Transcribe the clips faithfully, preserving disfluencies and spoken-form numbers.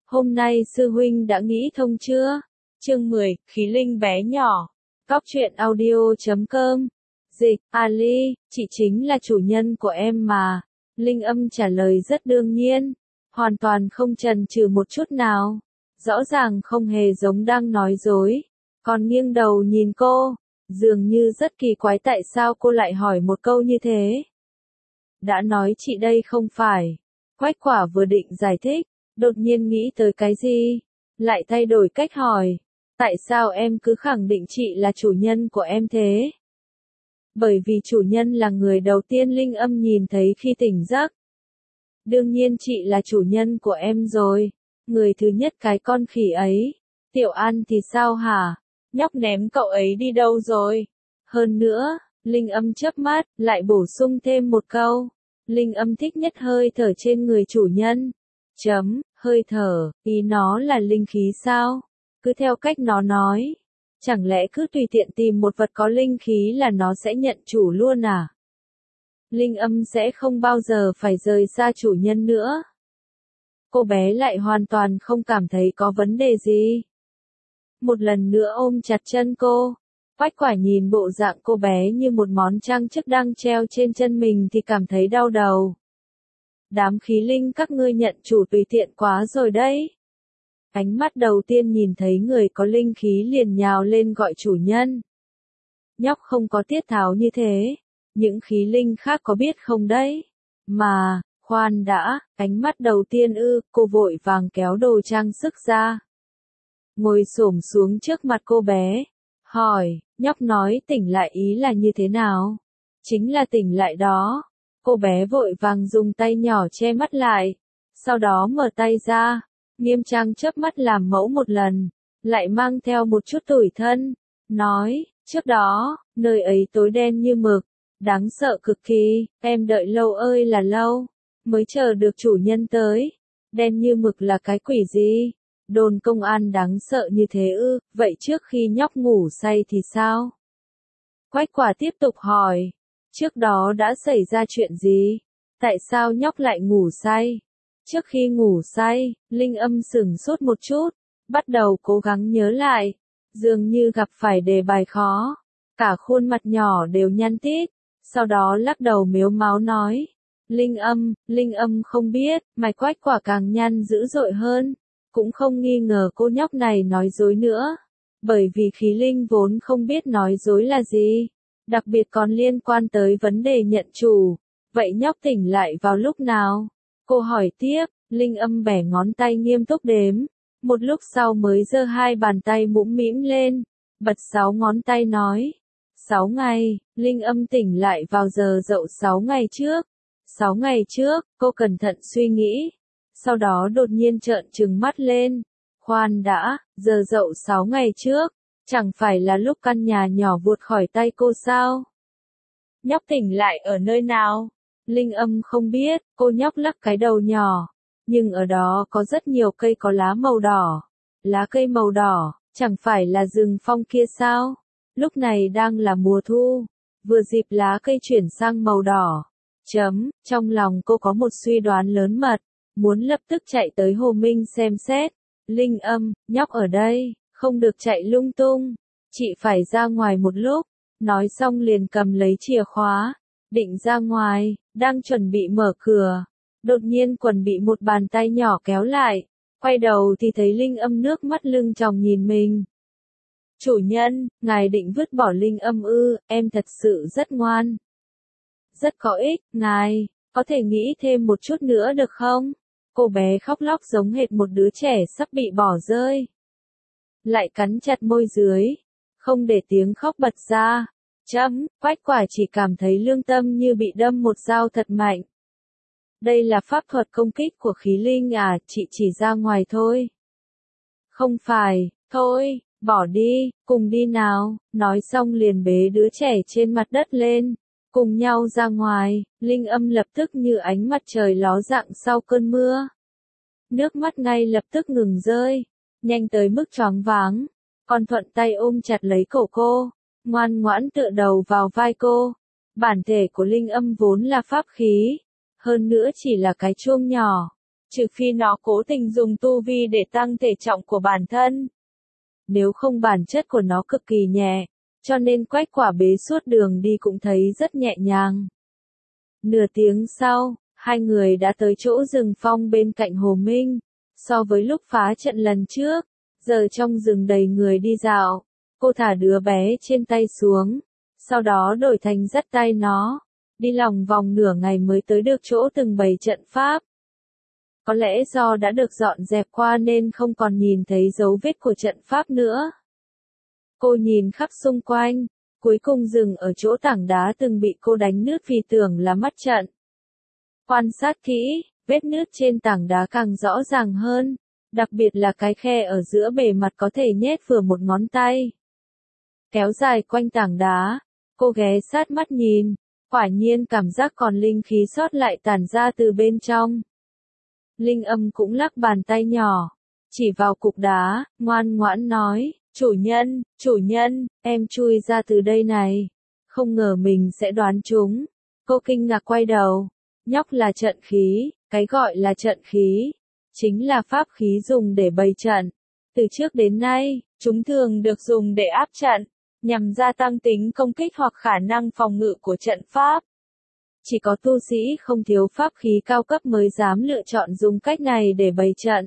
Hôm nay sư huynh đã nghĩ thông chưa? Chương mười, khí linh bé nhỏ. Cóc truyện audio chấm com. Dịch, Ali, chị chính là chủ nhân của em mà. Linh âm trả lời rất đương nhiên, hoàn toàn không chần chừ một chút nào. Rõ ràng không hề giống đang nói dối. Còn nghiêng đầu nhìn cô, dường như rất kỳ quái tại sao cô lại hỏi một câu như thế. Đã nói chị đây không phải. Quách Quả vừa định giải thích, đột nhiên nghĩ tới cái gì, lại thay đổi cách hỏi. Tại sao em cứ khẳng định chị là chủ nhân của em thế? Bởi vì chủ nhân là người đầu tiên Linh âm nhìn thấy khi tỉnh giấc. Đương nhiên chị là chủ nhân của em rồi. Người thứ nhất cái con khỉ ấy. Tiểu An thì sao hả? Nhóc ném cậu ấy đi đâu rồi? Hơn nữa, Linh âm chớp mắt, lại bổ sung thêm một câu. Linh âm thích nhất hơi thở trên người chủ nhân. Chấm, hơi thở, ý nó là linh khí sao? Cứ theo cách nó nói. Chẳng lẽ cứ tùy tiện tìm một vật có linh khí là nó sẽ nhận chủ luôn à? Linh âm sẽ không bao giờ phải rời xa chủ nhân nữa. Cô bé lại hoàn toàn không cảm thấy có vấn đề gì. Một lần nữa ôm chặt chân cô. Quách Quả nhìn bộ dạng cô bé như một món trang sức đang treo trên chân mình thì cảm thấy đau đầu. Đám khí linh các ngươi nhận chủ tùy tiện quá rồi đấy. Ánh mắt đầu tiên nhìn thấy người có linh khí liền nhào lên gọi chủ nhân. Nhóc không có tiết tháo như thế. Những khí linh khác có biết không đấy? Mà, khoan đã, ánh mắt đầu tiên ư, cô vội vàng kéo đồ trang sức ra. Ngồi xổm xuống trước mặt cô bé. Hỏi, nhóc nói tỉnh lại ý là như thế nào? Chính là tỉnh lại đó. Cô bé vội vàng dùng tay nhỏ che mắt lại. Sau đó mở tay ra. Nghiêm trang chớp mắt làm mẫu một lần. Lại mang theo một chút tủi thân. Nói, trước đó, nơi ấy tối đen như mực. Đáng sợ cực kỳ, em đợi lâu ơi là lâu. Mới chờ được chủ nhân tới. Đen như mực là cái quỷ gì? Đồn công an đáng sợ như thế ư, vậy trước khi nhóc ngủ say thì sao? Quách Quả tiếp tục hỏi. Trước đó đã xảy ra chuyện gì? Tại sao nhóc lại ngủ say? Trước khi ngủ say, Linh âm sửng sốt một chút, bắt đầu cố gắng nhớ lại. Dường như gặp phải đề bài khó. Cả khuôn mặt nhỏ đều nhăn tít. Sau đó lắc đầu mếu máo nói. Linh âm, Linh âm không biết, mày Quách Quả càng nhăn dữ dội hơn. Cũng không nghi ngờ cô nhóc này nói dối nữa. Bởi vì khí linh vốn không biết nói dối là gì. Đặc biệt còn liên quan tới vấn đề nhận chủ. Vậy nhóc tỉnh lại vào lúc nào? Cô hỏi tiếp, Linh âm bẻ ngón tay nghiêm túc đếm. Một lúc sau mới giơ hai bàn tay mũm mĩm lên. Bật sáu ngón tay nói. Sáu ngày, Linh âm tỉnh lại vào giờ dậu sáu ngày trước. Sáu ngày trước, cô cẩn thận suy nghĩ. Sau đó đột nhiên trợn trừng mắt lên. Khoan đã, giờ dậu sáu ngày trước, chẳng phải là lúc căn nhà nhỏ vụt khỏi tay cô sao? Nhóc tỉnh lại ở nơi nào? Linh âm không biết, cô nhóc lắc cái đầu nhỏ. Nhưng ở đó có rất nhiều cây có lá màu đỏ. Lá cây màu đỏ, chẳng phải là rừng phong kia sao? Lúc này đang là mùa thu, vừa dịp lá cây chuyển sang màu đỏ. Chấm, trong lòng cô có một suy đoán lớn mật, muốn lập tức chạy tới Hồ Minh xem xét. Linh âm, nhóc ở đây, không được chạy lung tung, chị phải ra ngoài một lúc. Nói xong liền cầm lấy chìa khóa, định ra ngoài, đang chuẩn bị mở cửa. Đột nhiên quần bị một bàn tay nhỏ kéo lại, quay đầu thì thấy Linh âm nước mắt lưng tròng nhìn mình. Chủ nhân, ngài định vứt bỏ Linh âm ư, em thật sự rất ngoan. Rất có ích, ngài, có thể nghĩ thêm một chút nữa được không? Cô bé khóc lóc giống hệt một đứa trẻ sắp bị bỏ rơi. Lại cắn chặt môi dưới, không để tiếng khóc bật ra. Chấm, Quách Quả chỉ cảm thấy lương tâm như bị đâm một dao thật mạnh. Đây là pháp thuật công kích của khí linh à, chị chỉ ra ngoài thôi. Không phải, thôi, bỏ đi, cùng đi nào, nói xong liền bế đứa trẻ trên mặt đất lên. Cùng nhau ra ngoài, Linh âm lập tức như ánh mặt trời ló dạng sau cơn mưa. Nước mắt ngay lập tức ngừng rơi, nhanh tới mức choáng váng. Còn thuận tay ôm chặt lấy cổ cô, ngoan ngoãn tựa đầu vào vai cô. Bản thể của Linh âm vốn là pháp khí, hơn nữa chỉ là cái chuông nhỏ. trừ phi nó cố tình dùng tu vi để tăng thể trọng của bản thân. Nếu không bản chất của nó cực kỳ nhẹ, cho nên quách quả bế suốt đường đi cũng thấy rất nhẹ nhàng. Nửa tiếng sau, hai người đã tới chỗ rừng phong bên cạnh Hồ Minh. So với lúc phá trận lần trước, giờ trong rừng đầy người đi dạo, cô thả đứa bé trên tay xuống, sau đó đổi thành dắt tay nó, đi lòng vòng nửa ngày mới tới được chỗ từng bày trận pháp. Có lẽ do đã được dọn dẹp qua nên không còn nhìn thấy dấu vết của trận pháp nữa. Cô nhìn khắp xung quanh, cuối cùng dừng ở chỗ tảng đá từng bị cô đánh nứt vì tưởng là mắt trận. Quan sát kỹ, vết nứt trên tảng đá càng rõ ràng hơn, đặc biệt là cái khe ở giữa bề mặt có thể nhét vừa một ngón tay. Kéo dài quanh tảng đá, cô ghé sát mắt nhìn, quả nhiên cảm giác còn linh khí sót lại tản ra từ bên trong. Linh Âm cũng lắc bàn tay nhỏ, chỉ vào cục đá, ngoan ngoãn nói, chủ nhân, chủ nhân, em chui ra từ đây này. Không ngờ mình sẽ đoán chúng. Cô kinh ngạc quay đầu, nhóc là trận khí, cái gọi là trận khí, chính là pháp khí dùng để bày trận. Từ trước đến nay, chúng thường được dùng để áp trận, nhằm gia tăng tính công kích hoặc khả năng phòng ngự của trận pháp. Chỉ có tu sĩ không thiếu pháp khí cao cấp mới dám lựa chọn dùng cách này để bày trận.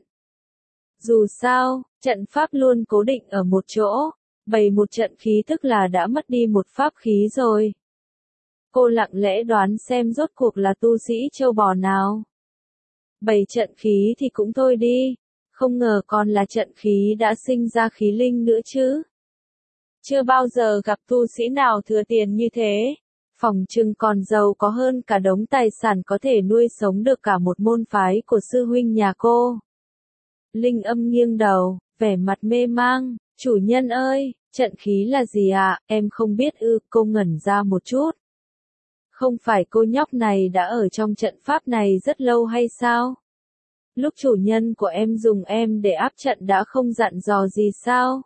Dù sao, trận pháp luôn cố định ở một chỗ, bày một trận khí tức là đã mất đi một pháp khí rồi. Cô lặng lẽ đoán xem rốt cuộc là tu sĩ châu bò nào. Bày trận khí thì cũng thôi đi, không ngờ còn là trận khí đã sinh ra khí linh nữa chứ. Chưa bao giờ gặp tu sĩ nào thừa tiền như thế. Phòng trưng còn giàu có hơn cả đống tài sản có thể nuôi sống được cả một môn phái của sư huynh nhà cô. Linh Âm nghiêng đầu, vẻ mặt mê mang, chủ nhân ơi, trận khí là gì ạ, à? Em không biết ư, cô ngẩn ra một chút. Không phải cô nhóc này đã ở trong trận pháp này rất lâu hay sao? Lúc chủ nhân của em dùng em để áp trận đã không dặn dò gì sao?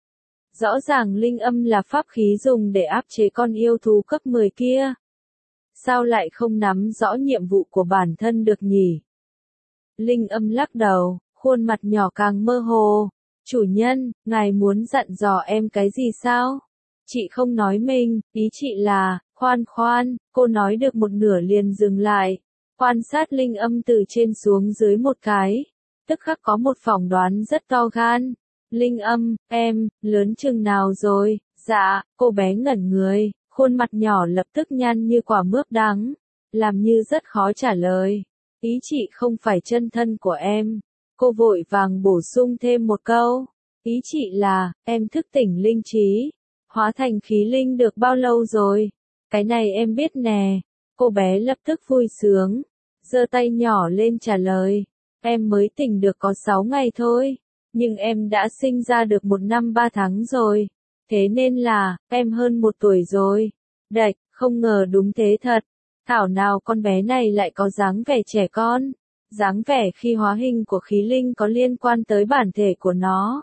Rõ ràng Linh Âm là pháp khí dùng để áp chế con yêu thú cấp mười kia. Sao lại không nắm rõ nhiệm vụ của bản thân được nhỉ? Linh Âm lắc đầu, khuôn mặt nhỏ càng mơ hồ. Chủ nhân, ngài muốn dặn dò em cái gì sao? Chị không nói mình, ý chị là, khoan khoan, cô nói được một nửa liền dừng lại. Quan sát Linh Âm từ trên xuống dưới một cái, tức khắc có một phỏng đoán rất to gan. Linh Âm, em, lớn chừng nào rồi? Dạ, cô bé ngẩn người, khuôn mặt nhỏ lập tức nhăn như quả mướp đắng, làm như rất khó trả lời. Ý chị không phải chân thân của em. Cô vội vàng bổ sung thêm một câu. Ý chị là, em thức tỉnh linh trí, hóa thành khí linh được bao lâu rồi? Cái này em biết nè. Cô bé lập tức vui sướng, giơ tay nhỏ lên trả lời. Em mới tỉnh được có sáu ngày thôi. Nhưng em đã sinh ra được một năm ba tháng rồi. Thế nên là, em hơn một tuổi rồi. Đạch, không ngờ đúng thế thật. Thảo nào con bé này lại có dáng vẻ trẻ con. Dáng vẻ khi hóa hình của khí linh có liên quan tới bản thể của nó.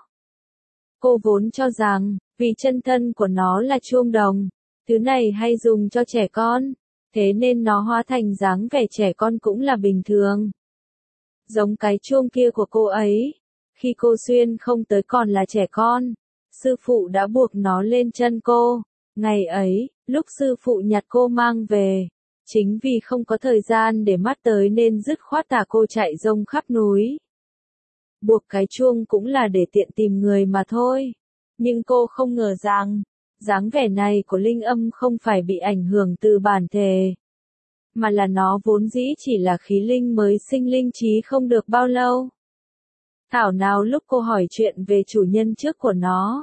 Cô vốn cho rằng, vì chân thân của nó là chuông đồng, thứ này hay dùng cho trẻ con, thế nên nó hóa thành dáng vẻ trẻ con cũng là bình thường. Giống cái chuông kia của cô ấy. Khi cô xuyên không tới còn là trẻ con, sư phụ đã buộc nó lên chân cô. Ngày ấy, lúc sư phụ nhặt cô mang về, chính vì không có thời gian để mắt tới nên dứt khoát thả cô chạy rông khắp núi. Buộc cái chuông cũng là để tiện tìm người mà thôi. Nhưng cô không ngờ rằng, dáng vẻ này của Linh Âm không phải bị ảnh hưởng từ bản thể, mà là nó vốn dĩ chỉ là khí linh mới sinh linh trí không được bao lâu. Thảo nào lúc cô hỏi chuyện về chủ nhân trước của nó,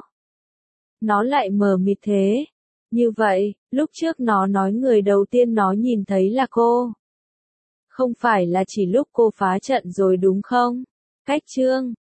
nó lại mờ mịt thế. Như vậy, lúc trước nó nói người đầu tiên nó nhìn thấy là cô. Không phải là chỉ lúc cô phá trận rồi đúng không? Cách chương